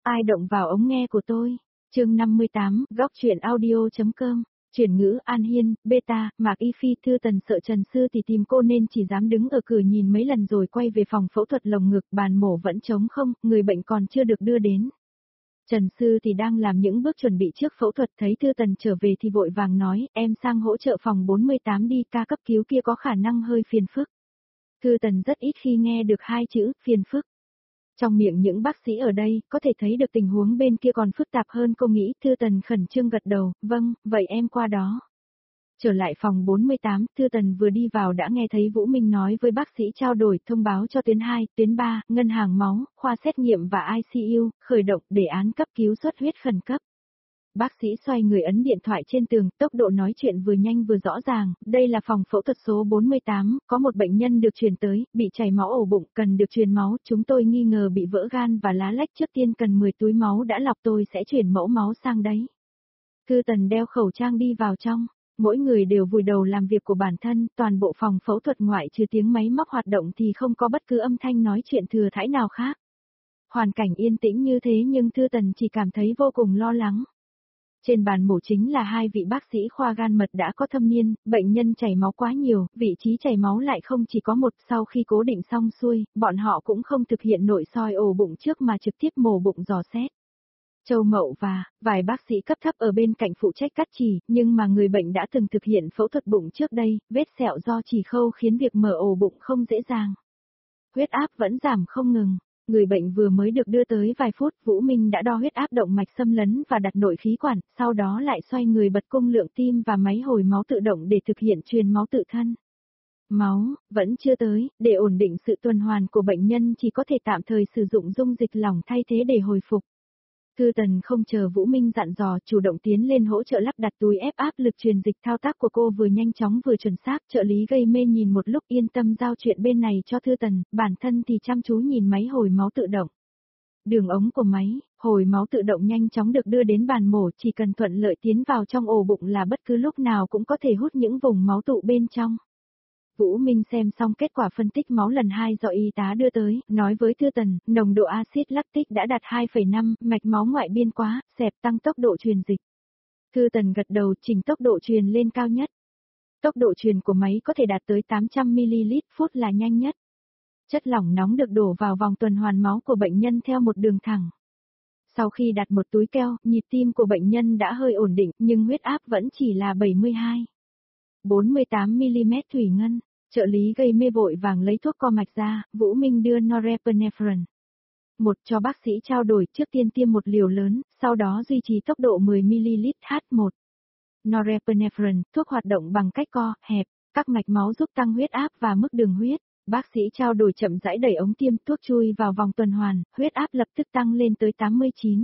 Ai động vào ống nghe của tôi? Chương 58, góc truyện audio.com. Chuyển ngữ An Hiên, beta, Mạc Y Phi. Thư Tần sợ Trần Sư thì tìm cô nên chỉ dám đứng ở cửa nhìn mấy lần rồi quay về phòng phẫu thuật lồng ngực, bàn mổ vẫn trống không, người bệnh còn chưa được đưa đến. Trần Sư thì đang làm những bước chuẩn bị trước phẫu thuật, thấy Thư Tần trở về thì vội vàng nói, em sang hỗ trợ phòng 48 đi, ca cấp cứu kia có khả năng hơi phiền phức. Thư Tần rất ít khi nghe được hai chữ, phiền phức. Trong miệng những bác sĩ ở đây, có thể thấy được tình huống bên kia còn phức tạp hơn cô nghĩ. Thư Tần khẩn trương gật đầu, vâng, vậy em qua đó. Trở lại phòng 48, Thư Tần vừa đi vào đã nghe thấy Vũ Minh nói với bác sĩ trao đổi thông báo cho tuyến 2, tuyến 3, ngân hàng máu, khoa xét nghiệm và ICU, khởi động đề án cấp cứu xuất huyết khẩn cấp. Bác sĩ xoay người ấn điện thoại trên tường, tốc độ nói chuyện vừa nhanh vừa rõ ràng, đây là phòng phẫu thuật số 48, có một bệnh nhân được chuyển tới, bị chảy máu ổ bụng, cần được truyền máu, chúng tôi nghi ngờ bị vỡ gan và lá lách, trước tiên cần 10 túi máu đã lọc, tôi sẽ chuyển mẫu máu sang đấy. Thư Tần đeo khẩu trang đi vào trong, mỗi người đều vùi đầu làm việc của bản thân, toàn bộ phòng phẫu thuật ngoại trừ tiếng máy móc hoạt động thì không có bất cứ âm thanh nói chuyện thừa thãi nào khác. Hoàn cảnh yên tĩnh như thế nhưng Thư Tần chỉ cảm thấy vô cùng lo lắng. Trên bàn mổ chính là hai vị bác sĩ khoa gan mật đã có thâm niên, bệnh nhân chảy máu quá nhiều, vị trí chảy máu lại không chỉ có một, sau khi cố định xong xuôi, bọn họ cũng không thực hiện nội soi ổ bụng trước mà trực tiếp mổ bụng dò xét. Châu Mậu và vài bác sĩ cấp thấp ở bên cạnh phụ trách cắt chỉ, nhưng mà người bệnh đã từng thực hiện phẫu thuật bụng trước đây, vết sẹo do chỉ khâu khiến việc mở ổ bụng không dễ dàng. Huyết áp vẫn giảm không ngừng. Người bệnh vừa mới được đưa tới vài phút, Vũ Minh đã đo huyết áp, động mạch xâm lấn và đặt nội khí quản, sau đó lại xoay người bật cung lượng tim và máy hồi máu tự động để thực hiện truyền máu tự thân. Máu, vẫn chưa tới, để ổn định sự tuần hoàn của bệnh nhân chỉ có thể tạm thời sử dụng dung dịch lỏng thay thế để hồi phục. Thư Tần không chờ Vũ Minh dặn dò, chủ động tiến lên hỗ trợ lắp đặt túi ép áp lực truyền dịch, thao tác của cô vừa nhanh chóng vừa chuẩn xác. Trợ lý gây mê nhìn một lúc yên tâm giao chuyện bên này cho Thư Tần, bản thân thì chăm chú nhìn máy hồi máu tự động. Đường ống của máy hồi máu tự động nhanh chóng được đưa đến bàn mổ, chỉ cần thuận lợi tiến vào trong ổ bụng là bất cứ lúc nào cũng có thể hút những vùng máu tụ bên trong. Vũ Minh xem xong kết quả phân tích máu lần 2 do y tá đưa tới, nói với Thư Tần, nồng độ axit lactic đã đạt 2,5, mạch máu ngoại biên quá, xẹp, tăng tốc độ truyền dịch. Thư Tần gật đầu, chỉnh tốc độ truyền lên cao nhất. Tốc độ truyền của máy có thể đạt tới 800ml phút là nhanh nhất. Chất lỏng nóng được đổ vào vòng tuần hoàn máu của bệnh nhân theo một đường thẳng. Sau khi đặt một túi keo, nhịp tim của bệnh nhân đã hơi ổn định, nhưng huyết áp vẫn chỉ là 72. 48mm thủy ngân. Trợ lý gây mê vội vàng lấy thuốc co mạch ra, Vũ Minh đưa norepinephrine. Một cho bác sĩ trao đổi, trước tiên tiêm một liều lớn, sau đó duy trì tốc độ 10ml H1. Norepinephrine, thuốc hoạt động bằng cách co, hẹp, các mạch máu giúp tăng huyết áp và mức đường huyết. Bác sĩ trao đổi chậm rãi đẩy ống tiêm, thuốc chui vào vòng tuần hoàn, huyết áp lập tức tăng lên tới 89.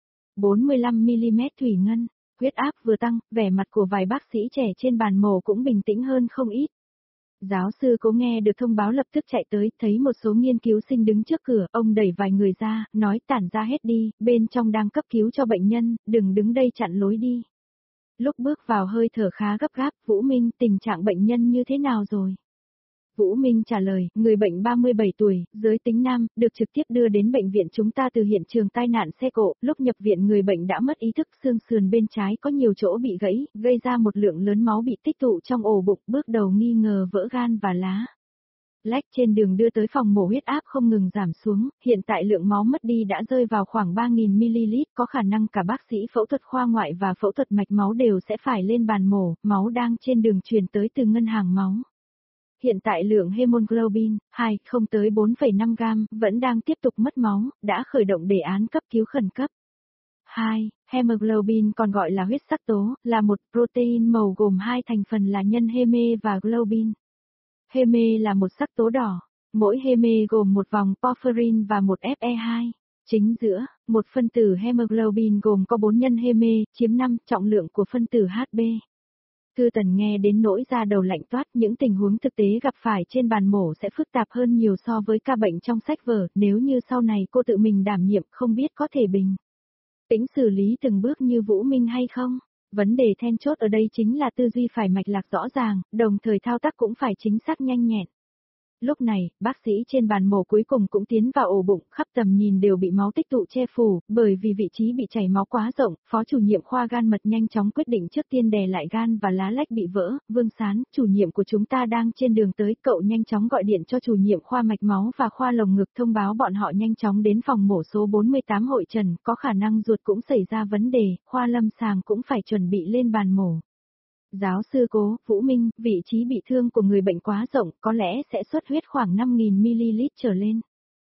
45mm thủy ngân, huyết áp vừa tăng, vẻ mặt của vài bác sĩ trẻ trên bàn mổ cũng bình tĩnh hơn không ít. Giáo sư Cố nghe được thông báo lập tức chạy tới, thấy một số nghiên cứu sinh đứng trước cửa, ông đẩy vài người ra, nói tản ra hết đi, bên trong đang cấp cứu cho bệnh nhân, đừng đứng đây chặn lối đi. Lúc bước vào hơi thở khá gấp gáp, Vũ Minh, tình trạng bệnh nhân như thế nào rồi? Vũ Minh trả lời, người bệnh 37 tuổi, giới tính nam, được trực tiếp đưa đến bệnh viện chúng ta từ hiện trường tai nạn xe cộ, lúc nhập viện người bệnh đã mất ý thức, xương sườn bên trái có nhiều chỗ bị gãy, gây ra một lượng lớn máu bị tích tụ trong ổ bụng, bước đầu nghi ngờ vỡ gan và lá lách. Trên đường đưa tới phòng mổ huyết áp không ngừng giảm xuống, hiện tại lượng máu mất đi đã rơi vào khoảng 3000ml, có khả năng cả bác sĩ phẫu thuật khoa ngoại và phẫu thuật mạch máu đều sẽ phải lên bàn mổ, máu đang trên đường truyền tới từ ngân hàng máu. Hiện tại lượng hemoglobin, 2, không tới 4,5 gam, vẫn đang tiếp tục mất máu, đã khởi động đề án cấp cứu khẩn cấp. 2. Hemoglobin còn gọi là huyết sắc tố, là một protein màu gồm hai thành phần là nhân heme và globin. Heme là một sắc tố đỏ, mỗi heme gồm một vòng porphyrin và một Fe2. Chính giữa, một phân tử hemoglobin gồm có 4 nhân heme, chiếm 5 trọng lượng của phân tử Hb. Thư Tần nghe đến nỗi da đầu lạnh toát, những tình huống thực tế gặp phải trên bàn mổ sẽ phức tạp hơn nhiều so với ca bệnh trong sách vở, nếu như sau này cô tự mình đảm nhiệm không biết có thể bình tĩnh xử lý từng bước như Vũ Minh hay không. Vấn đề then chốt ở đây chính là tư duy phải mạch lạc rõ ràng, đồng thời thao tác cũng phải chính xác nhanh nhẹn. Lúc này, bác sĩ trên bàn mổ cuối cùng cũng tiến vào ổ bụng, khắp tầm nhìn đều bị máu tích tụ che phủ, bởi vì vị trí bị chảy máu quá rộng, phó chủ nhiệm khoa gan mật nhanh chóng quyết định trước tiên đè lại gan và lá lách bị vỡ. Vương Sán, chủ nhiệm của chúng ta đang trên đường tới, cậu nhanh chóng gọi điện cho chủ nhiệm khoa mạch máu và khoa lồng ngực thông báo bọn họ nhanh chóng đến phòng mổ số 48 hội trần, có khả năng ruột cũng xảy ra vấn đề, khoa lâm sàng cũng phải chuẩn bị lên bàn mổ. Giáo sư Cố, Vũ Minh, vị trí bị thương của người bệnh quá rộng, có lẽ sẽ xuất huyết khoảng 5.000ml trở lên.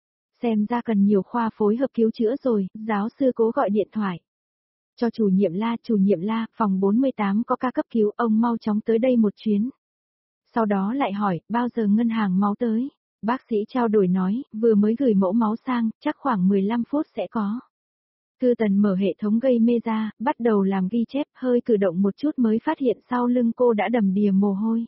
Xem ra cần nhiều khoa phối hợp cứu chữa rồi, giáo sư Cố gọi điện thoại. Cho chủ nhiệm La, phòng 48 có ca cấp cứu, ông mau chóng tới đây một chuyến. Sau đó lại hỏi, bao giờ ngân hàng máu tới? Bác sĩ trao đổi nói, vừa mới gửi mẫu máu sang, chắc khoảng 15 phút sẽ có. Thư Tần mở hệ thống gây mê ra, bắt đầu làm ghi chép, hơi cử động một chút mới phát hiện sau lưng cô đã đầm đìa mồ hôi.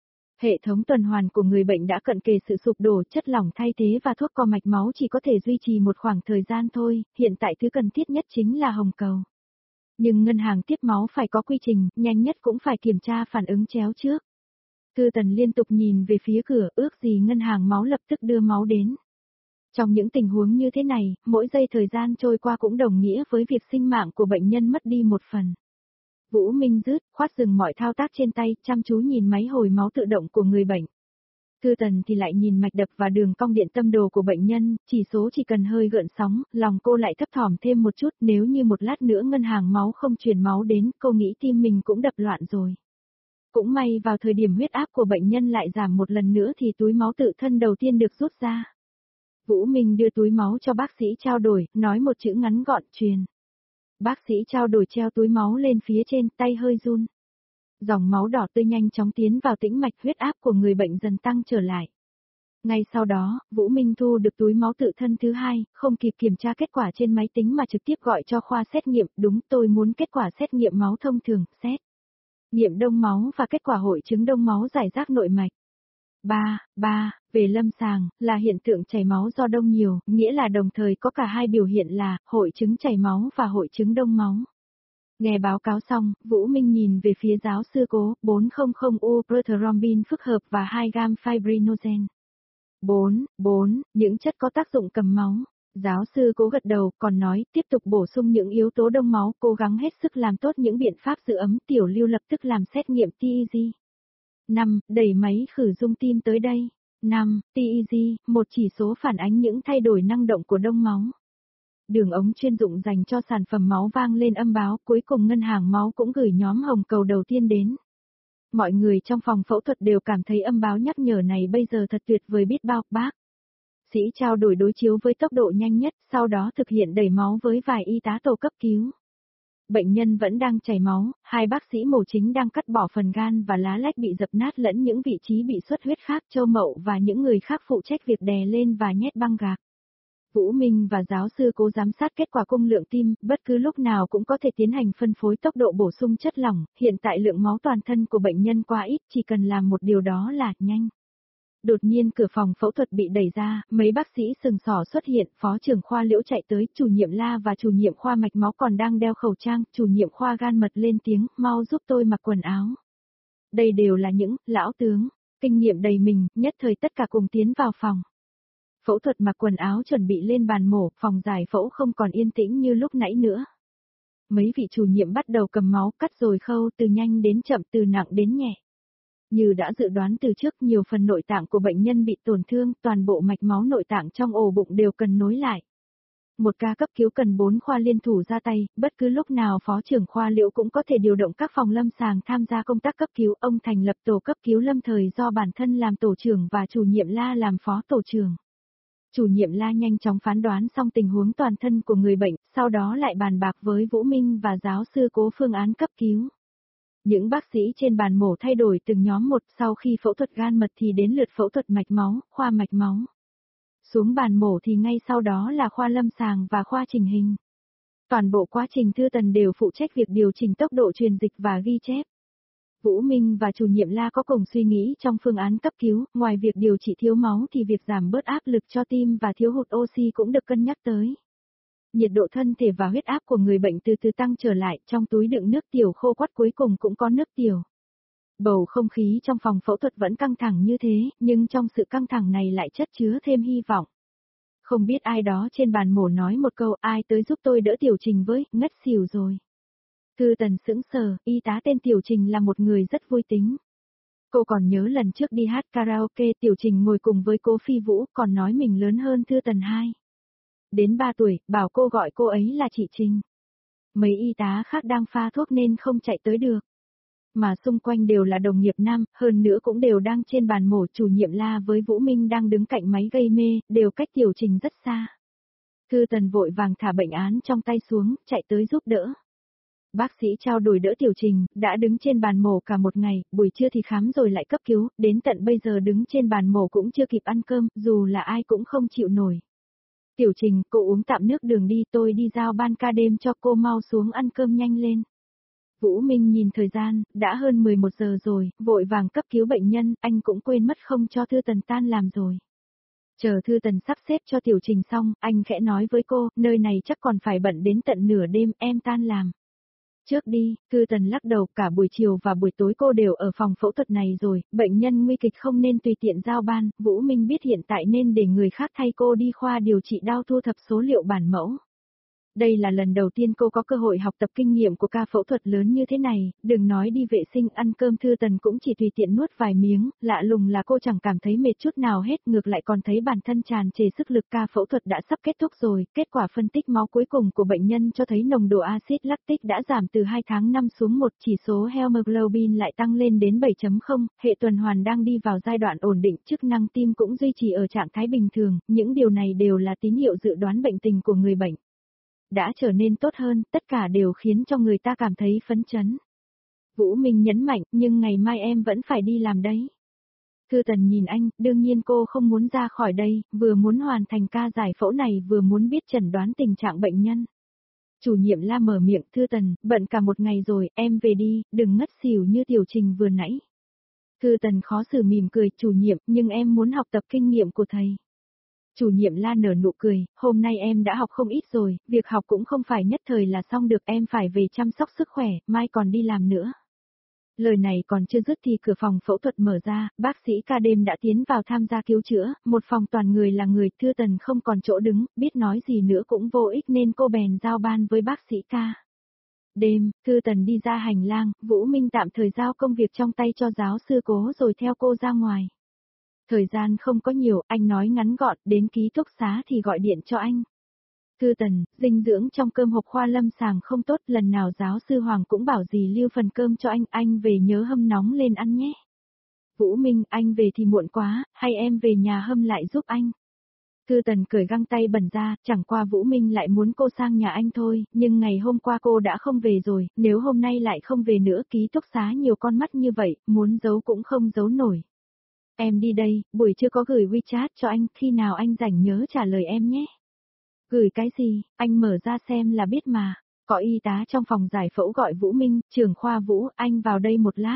Hệ thống tuần hoàn của người bệnh đã cận kề sự sụp đổ, chất lỏng thay thế và thuốc co mạch máu chỉ có thể duy trì một khoảng thời gian thôi, hiện tại thứ cần thiết nhất chính là hồng cầu. Nhưng ngân hàng tiếp máu phải có quy trình, nhanh nhất cũng phải kiểm tra phản ứng chéo trước. Thư Tần liên tục nhìn về phía cửa, ước gì ngân hàng máu lập tức đưa máu đến. Trong những tình huống như thế này, mỗi giây thời gian trôi qua cũng đồng nghĩa với việc sinh mạng của bệnh nhân mất đi một phần. Vũ Minh khoát dừng mọi thao tác trên tay, chăm chú nhìn máy hồi máu tự động của người bệnh. Thư Tần thì lại nhìn mạch đập và đường cong điện tâm đồ của bệnh nhân, chỉ số chỉ cần hơi gợn sóng, lòng cô lại thấp thỏm thêm một chút, nếu như một lát nữa ngân hàng máu không truyền máu đến, cô nghĩ tim mình cũng đập loạn rồi. Cũng may vào thời điểm huyết áp của bệnh nhân lại giảm một lần nữa thì túi máu tự thân đầu tiên được rút ra. Vũ Minh đưa túi máu cho bác sĩ trao đổi, nói một chữ ngắn gọn, truyền. Bác sĩ trao đổi treo túi máu lên phía trên, tay hơi run. Dòng máu đỏ tươi nhanh chóng tiến vào tĩnh mạch, huyết áp của người bệnh dần tăng trở lại. Ngay sau đó, Vũ Minh thu được túi máu tự thân thứ hai, không kịp kiểm tra kết quả trên máy tính mà trực tiếp gọi cho khoa xét nghiệm, đúng tôi muốn kết quả xét nghiệm máu thông thường, xét nghiệm đông máu và kết quả hội chứng đông máu giải rác nội mạch. Về lâm sàng, là hiện tượng chảy máu do đông nhiều, nghĩa là đồng thời có cả hai biểu hiện là hội chứng chảy máu và hội chứng đông máu. Nghe báo cáo xong, Vũ Minh nhìn về phía giáo sư Cố, 400U prothrombin phức hợp và 2 gam fibrinogen. 4, những chất có tác dụng cầm máu. Giáo sư Cố gật đầu, còn nói, tiếp tục bổ sung những yếu tố đông máu, cố gắng hết sức làm tốt những biện pháp giữ ấm, Tiểu Lưu lập tức làm xét nghiệm TEG. 5. Đẩy máy khử dung tim tới đây. 5. TEG, một chỉ số phản ánh những thay đổi năng động của đông máu. Đường ống chuyên dụng dành cho sản phẩm máu vang lên âm báo, cuối cùng ngân hàng máu cũng gửi nhóm hồng cầu đầu tiên đến. Mọi người trong phòng phẫu thuật đều cảm thấy âm báo nhắc nhở này bây giờ thật tuyệt vời biết bao, bác sĩ trao đổi đối chiếu với tốc độ nhanh nhất, sau đó thực hiện đẩy máu với vài y tá tổ cấp cứu. Bệnh nhân vẫn đang chảy máu, hai bác sĩ mổ chính đang cắt bỏ phần gan và lá lách bị dập nát lẫn những vị trí bị xuất huyết khác, Châu Mậu và những người khác phụ trách việc đè lên và nhét băng gạc. Vũ Minh và giáo sư Cố giám sát kết quả cung lượng tim, bất cứ lúc nào cũng có thể tiến hành phân phối tốc độ bổ sung chất lỏng, hiện tại lượng máu toàn thân của bệnh nhân quá ít, chỉ cần làm một điều đó là nhanh. Đột nhiên cửa phòng phẫu thuật bị đẩy ra, mấy bác sĩ sừng sỏ xuất hiện, phó trưởng khoa Liễu chạy tới, chủ nhiệm La và chủ nhiệm khoa mạch máu còn đang đeo khẩu trang, chủ nhiệm khoa gan mật lên tiếng, mau giúp tôi mặc quần áo. Đây đều là những lão tướng, kinh nghiệm đầy mình, nhất thời tất cả cùng tiến vào phòng. Phẫu thuật mặc quần áo chuẩn bị lên bàn mổ, phòng giải phẫu không còn yên tĩnh như lúc nãy nữa. Mấy vị chủ nhiệm bắt đầu cầm máu cắt rồi khâu từ nhanh đến chậm, từ nặng đến nhẹ. Như đã dự đoán từ trước, nhiều phần nội tạng của bệnh nhân bị tổn thương, toàn bộ mạch máu nội tạng trong ổ bụng đều cần nối lại. Một ca cấp cứu cần 4 khoa liên thủ ra tay, bất cứ lúc nào phó trưởng khoa Liễu cũng có thể điều động các phòng lâm sàng tham gia công tác cấp cứu. Ông thành lập tổ cấp cứu lâm thời do bản thân làm tổ trưởng và chủ nhiệm La làm phó tổ trưởng. Chủ nhiệm La nhanh chóng phán đoán xong tình huống toàn thân của người bệnh, sau đó lại bàn bạc với Vũ Minh và giáo sư Cố phương án cấp cứu. Những bác sĩ trên bàn mổ thay đổi từng nhóm một, sau khi phẫu thuật gan mật thì đến lượt phẫu thuật mạch máu, khoa mạch máu. Xuống bàn mổ thì ngay sau đó là khoa lâm sàng và khoa chỉnh hình. Toàn bộ quá trình Thư Tần đều phụ trách việc điều chỉnh tốc độ truyền dịch và ghi chép. Vũ Minh và chủ nhiệm La có cùng suy nghĩ trong phương án cấp cứu, ngoài việc điều trị thiếu máu thì việc giảm bớt áp lực cho tim và thiếu hụt oxy cũng được cân nhắc tới. Nhiệt độ thân thể và huyết áp của người bệnh từ từ tăng trở lại, trong túi đựng nước tiểu khô quắt cuối cùng cũng có nước tiểu. Bầu không khí trong phòng phẫu thuật vẫn căng thẳng như thế, nhưng trong sự căng thẳng này lại chất chứa thêm hy vọng. Không biết ai đó trên bàn mổ nói một câu, ai tới giúp tôi đỡ Tiểu Trình với, ngất xỉu rồi. Thư Tần sững sờ, y tá tên Tiểu Trình là một người rất vui tính. Cô còn nhớ lần trước đi hát karaoke Tiểu Trình ngồi cùng với cô Phi Vũ còn nói mình lớn hơn Thư Tần 2. Đến 3 tuổi, bảo cô gọi cô ấy là chị Trình. Mấy y tá khác đang pha thuốc nên không chạy tới được. Mà xung quanh đều là đồng nghiệp nam, hơn nữa cũng đều đang trên bàn mổ. Chủ nhiệm La với Vũ Minh đang đứng cạnh máy gây mê, đều cách Tiểu Trình rất xa. Thư Tần vội vàng thả bệnh án trong tay xuống, chạy tới giúp đỡ. Bác sĩ trao đổi đỡ Tiểu Trình, đã đứng trên bàn mổ cả một ngày, buổi trưa thì khám rồi lại cấp cứu, đến tận bây giờ đứng trên bàn mổ cũng chưa kịp ăn cơm, dù là ai cũng không chịu nổi. Tiểu Trình, cô uống tạm nước đường đi, tôi đi giao ban ca đêm cho cô, mau xuống ăn cơm nhanh lên. Vũ Minh nhìn thời gian, đã hơn 11 giờ rồi, vội vàng cấp cứu bệnh nhân, anh cũng quên mất không cho Thư Tần tan làm rồi. Chờ Thư Tần sắp xếp cho Tiểu Trình xong, anh khẽ nói với cô, nơi này chắc còn phải bận đến tận nửa đêm, em tan làm. Trước đi, Thư Tần lắc đầu, cả buổi chiều và buổi tối cô đều ở phòng phẫu thuật này rồi, bệnh nhân nguy kịch không nên tùy tiện giao ban, Vũ Minh biết hiện tại nên để người khác thay cô đi khoa điều trị đau thu thập số liệu bản mẫu. Đây là lần đầu tiên cô có cơ hội học tập kinh nghiệm của ca phẫu thuật lớn như thế này, đừng nói đi vệ sinh ăn cơm Thư Tần cũng chỉ tùy tiện nuốt vài miếng, lạ lùng là cô chẳng cảm thấy mệt chút nào hết, ngược lại còn thấy bản thân tràn trề sức lực. Ca phẫu thuật đã sắp kết thúc rồi, kết quả phân tích máu cuối cùng của bệnh nhân cho thấy nồng độ axit lactic đã giảm từ 2 tháng 5 xuống 1, chỉ số hemoglobin lại tăng lên đến 7.0, hệ tuần hoàn đang đi vào giai đoạn ổn định, chức năng tim cũng duy trì ở trạng thái bình thường, những điều này đều là tín hiệu dự đoán bệnh tình của người bệnh đã trở nên tốt hơn, tất cả đều khiến cho người ta cảm thấy phấn chấn. Vũ Minh nhấn mạnh, nhưng ngày mai em vẫn phải đi làm đấy. Thư Tần nhìn anh, đương nhiên cô không muốn ra khỏi đây, vừa muốn hoàn thành ca giải phẫu này vừa muốn biết chẩn đoán tình trạng bệnh nhân. Chủ nhiệm La mở miệng, Thư Tần, bận cả một ngày rồi, em về đi, đừng ngất xỉu như Tiểu Trình vừa nãy. Thư Tần khó xử mỉm cười, chủ nhiệm, nhưng em muốn học tập kinh nghiệm của thầy. Chủ nhiệm La nở nụ cười, hôm nay em đã học không ít rồi, việc học cũng không phải nhất thời là xong được, em phải về chăm sóc sức khỏe, mai còn đi làm nữa. Lời này còn chưa dứt thì cửa phòng phẫu thuật mở ra, bác sĩ ca đêm đã tiến vào tham gia cứu chữa, một phòng toàn người là người. Thư Tần không còn chỗ đứng, biết nói gì nữa cũng vô ích nên cô bèn giao ban với bác sĩ ca. Đêm, Thư Tần đi ra hành lang, Vũ Minh tạm thời giao công việc trong tay cho giáo sư Cố rồi theo cô ra ngoài. Thời gian không có nhiều, anh nói ngắn gọn, đến ký túc xá thì gọi điện cho anh. Thư Tần, dinh dưỡng trong cơm hộp khoa lâm sàng không tốt, lần nào giáo sư Hoàng cũng bảo gì lưu phần cơm cho anh về nhớ hâm nóng lên ăn nhé. Vũ Minh, anh về thì muộn quá, hay em về nhà hâm lại giúp anh. Thư Tần cởi găng tay bẩn ra, chẳng qua Vũ Minh lại muốn cô sang nhà anh thôi, nhưng ngày hôm qua cô đã không về rồi, nếu hôm nay lại không về nữa, ký túc xá nhiều con mắt như vậy, muốn giấu cũng không giấu nổi. Em đi đây, buổi trưa có gửi WeChat cho anh, khi nào anh rảnh nhớ trả lời em nhé. Gửi cái gì, anh mở ra xem là biết mà. Có y tá trong phòng giải phẫu gọi Vũ Minh, trưởng khoa Vũ, anh vào đây một lát.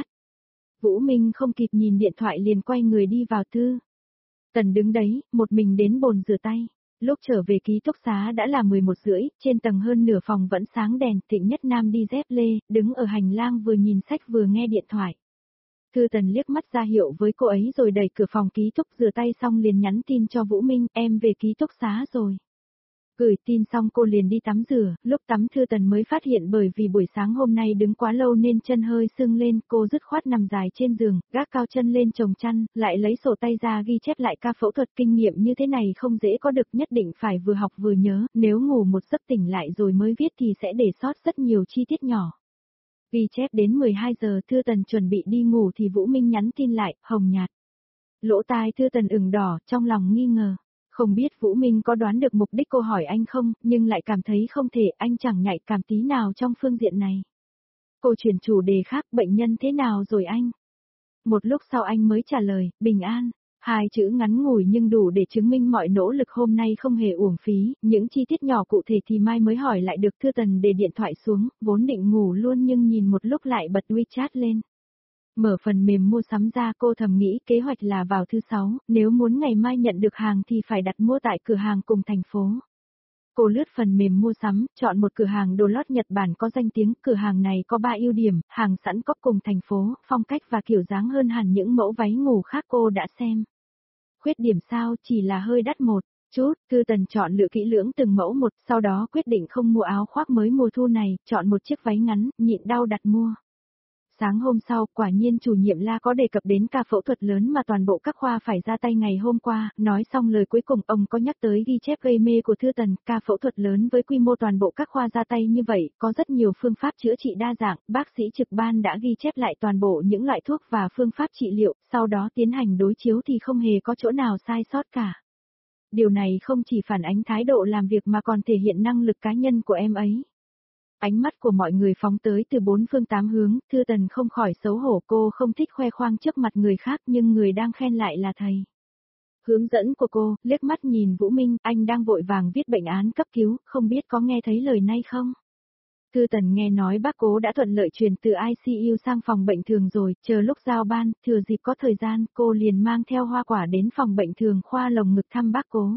Vũ Minh không kịp nhìn điện thoại liền quay người đi vào Thư Tần đứng đấy, một mình đến bồn rửa tay. Lúc trở về ký túc xá đã là 11:30, trên tầng hơn nửa phòng vẫn sáng đèn. Thịnh Nhất Nam đi dép lê, đứng ở hành lang vừa nhìn sách vừa nghe điện thoại. Thư Tần liếc mắt ra hiệu với cô ấy rồi đẩy cửa phòng ký túc, rửa tay xong liền nhắn tin cho Vũ Minh, em về ký túc xá rồi. Gửi tin xong cô liền đi tắm rửa, lúc tắm Thư Tần mới phát hiện bởi vì buổi sáng hôm nay đứng quá lâu nên chân hơi sưng lên, cô dứt khoát nằm dài trên giường, gác cao chân lên chồng chăn, lại lấy sổ tay ra ghi chép lại ca phẫu thuật. Kinh nghiệm như thế này không dễ có được, nhất định phải vừa học vừa nhớ, nếu ngủ một giấc tỉnh lại rồi mới viết thì sẽ để sót rất nhiều chi tiết nhỏ. Ghi chép đến 12 giờ Thư Tần chuẩn bị đi ngủ thì Vũ Minh nhắn tin lại, hồng nhạt. Lỗ tai Thư Tần ửng đỏ, trong lòng nghi ngờ. Không biết Vũ Minh có đoán được mục đích cô hỏi anh không, nhưng lại cảm thấy không thể, anh chẳng nhạy cảm tí nào trong phương diện này. Cô chuyển chủ đề khác, bệnh nhân thế nào rồi anh? Một lúc sau anh mới trả lời, bình an. Hai chữ ngắn ngủi nhưng đủ để chứng minh mọi nỗ lực hôm nay không hề uổng phí, những chi tiết nhỏ cụ thể thì mai mới hỏi lại được. Thư Tần để điện thoại xuống, vốn định ngủ luôn nhưng nhìn một lúc lại bật WeChat lên. Mở phần mềm mua sắm ra, cô thầm nghĩ kế hoạch là vào thứ 6, nếu muốn ngày mai nhận được hàng thì phải đặt mua tại cửa hàng cùng thành phố. Cô lướt phần mềm mua sắm, chọn một cửa hàng đồ lót Nhật Bản có danh tiếng, cửa hàng này có 3 ưu điểm, hàng sẵn có cùng thành phố, phong cách và kiểu dáng hơn hẳn những mẫu váy ngủ khác cô đã xem. Khuyết điểm sao, chỉ là hơi đắt một chút, Thư Tần chọn lựa kỹ lưỡng từng mẫu một, sau đó quyết định không mua áo khoác mới mùa thu này, chọn một chiếc váy ngắn, nhịn đau đặt mua. Sáng hôm sau, quả nhiên chủ nhiệm La có đề cập đến ca phẫu thuật lớn mà toàn bộ các khoa phải ra tay ngày hôm qua, nói xong lời cuối cùng ông có nhắc tới ghi chép gây mê của Thư Tần, ca phẫu thuật lớn với quy mô toàn bộ các khoa ra tay như vậy, có rất nhiều phương pháp chữa trị đa dạng, bác sĩ trực ban đã ghi chép lại toàn bộ những loại thuốc và phương pháp trị liệu, sau đó tiến hành đối chiếu thì không hề có chỗ nào sai sót cả. Điều này không chỉ phản ánh thái độ làm việc mà còn thể hiện năng lực cá nhân của em ấy. Ánh mắt của mọi người phóng tới từ bốn phương tám hướng, Thư Tần không khỏi xấu hổ, cô không thích khoe khoang trước mặt người khác nhưng người đang khen lại là thầy. Hướng dẫn của cô, liếc mắt nhìn Vũ Minh, anh đang vội vàng viết bệnh án cấp cứu, không biết có nghe thấy lời này không? Thư Tần nghe nói bác Cố đã thuận lợi chuyển từ ICU sang phòng bệnh thường rồi, chờ lúc giao ban, thừa dịp có thời gian, cô liền mang theo hoa quả đến phòng bệnh thường khoa lồng ngực thăm bác Cố.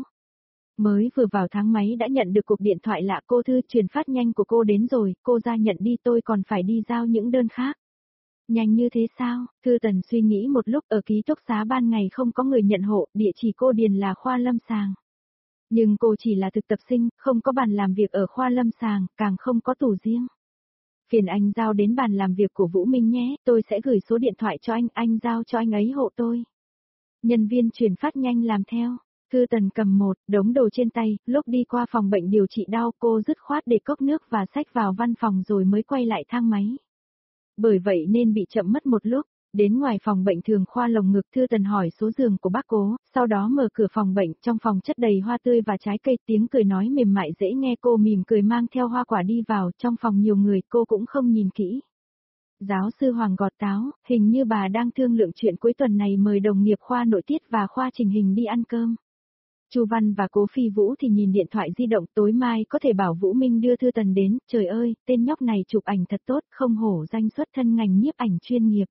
Mới vừa vào thang máy đã nhận được cuộc điện thoại lạ, cô Thư, truyền phát nhanh của cô đến rồi, cô ra nhận đi, tôi còn phải đi giao những đơn khác. Nhanh như thế sao? Thư Tần suy nghĩ một lúc, ở ký túc xá ban ngày không có người nhận hộ, địa chỉ cô điền là khoa lâm sàng. Nhưng cô chỉ là thực tập sinh, không có bàn làm việc ở khoa lâm sàng, càng không có tủ riêng. Phiền anh giao đến bàn làm việc của Vũ Minh nhé, tôi sẽ gửi số điện thoại cho anh giao cho anh ấy hộ tôi. Nhân viên truyền phát nhanh làm theo. Thư Tần cầm một đống đồ trên tay, lúc đi qua phòng bệnh điều trị đau cô dứt khoát để cốc nước và sách vào văn phòng rồi mới quay lại thang máy. Bởi vậy nên bị chậm mất một lúc, đến ngoài phòng bệnh thường khoa lồng ngực, Thư Tần hỏi số giường của bác Cố, sau đó mở cửa phòng bệnh, trong phòng chất đầy hoa tươi và trái cây, tiếng cười nói mềm mại dễ nghe, cô mỉm cười mang theo hoa quả đi vào, trong phòng nhiều người cô cũng không nhìn kỹ. Giáo sư Hoàng gọt táo, hình như bà đang thương lượng chuyện cuối tuần này mời đồng nghiệp khoa nội tiết và khoa trình hình đi ăn cơm. Chu Văn và Cố Phi Vũ thì nhìn điện thoại di động, tối mai có thể bảo Vũ Minh đưa Thư Tần đến, trời ơi, tên nhóc này chụp ảnh thật tốt, không hổ danh xuất thân ngành nhiếp ảnh chuyên nghiệp.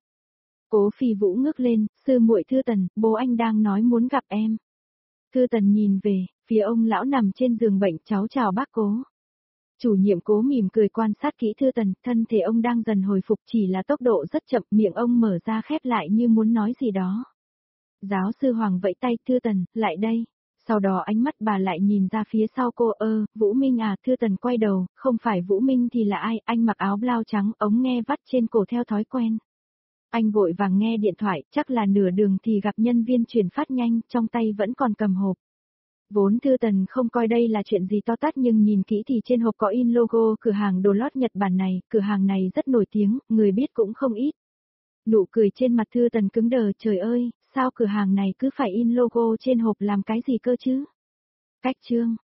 Cố Phi Vũ ngước lên, sư muội Thư Tần, bố anh đang nói muốn gặp em. Thư Tần nhìn về, phía ông lão nằm trên giường bệnh, cháu chào bác Cố. Chủ nhiệm Cố mỉm cười quan sát kỹ Thư Tần, thân thể ông đang dần hồi phục, chỉ là tốc độ rất chậm, miệng ông mở ra khép lại như muốn nói gì đó. Giáo sư Hoàng vẫy tay, Thư Tần, lại đây. Sau đó ánh mắt bà lại nhìn ra phía sau cô, Vũ Minh à, Thư Tần quay đầu, không phải Vũ Minh thì là ai, anh mặc áo blau trắng, ống nghe vắt trên cổ theo thói quen. Anh vội vàng nghe điện thoại, chắc là nửa đường thì gặp nhân viên chuyển phát nhanh, trong tay vẫn còn cầm hộp. Vốn Thư Tần không coi đây là chuyện gì to tát nhưng nhìn kỹ thì trên hộp có in logo cửa hàng đồ lót Nhật Bản này, cửa hàng này rất nổi tiếng, người biết cũng không ít. Nụ cười trên mặt Thư Tần cứng đờ, trời ơi, sao cửa hàng này cứ phải in logo trên hộp làm cái gì cơ chứ? Cách chương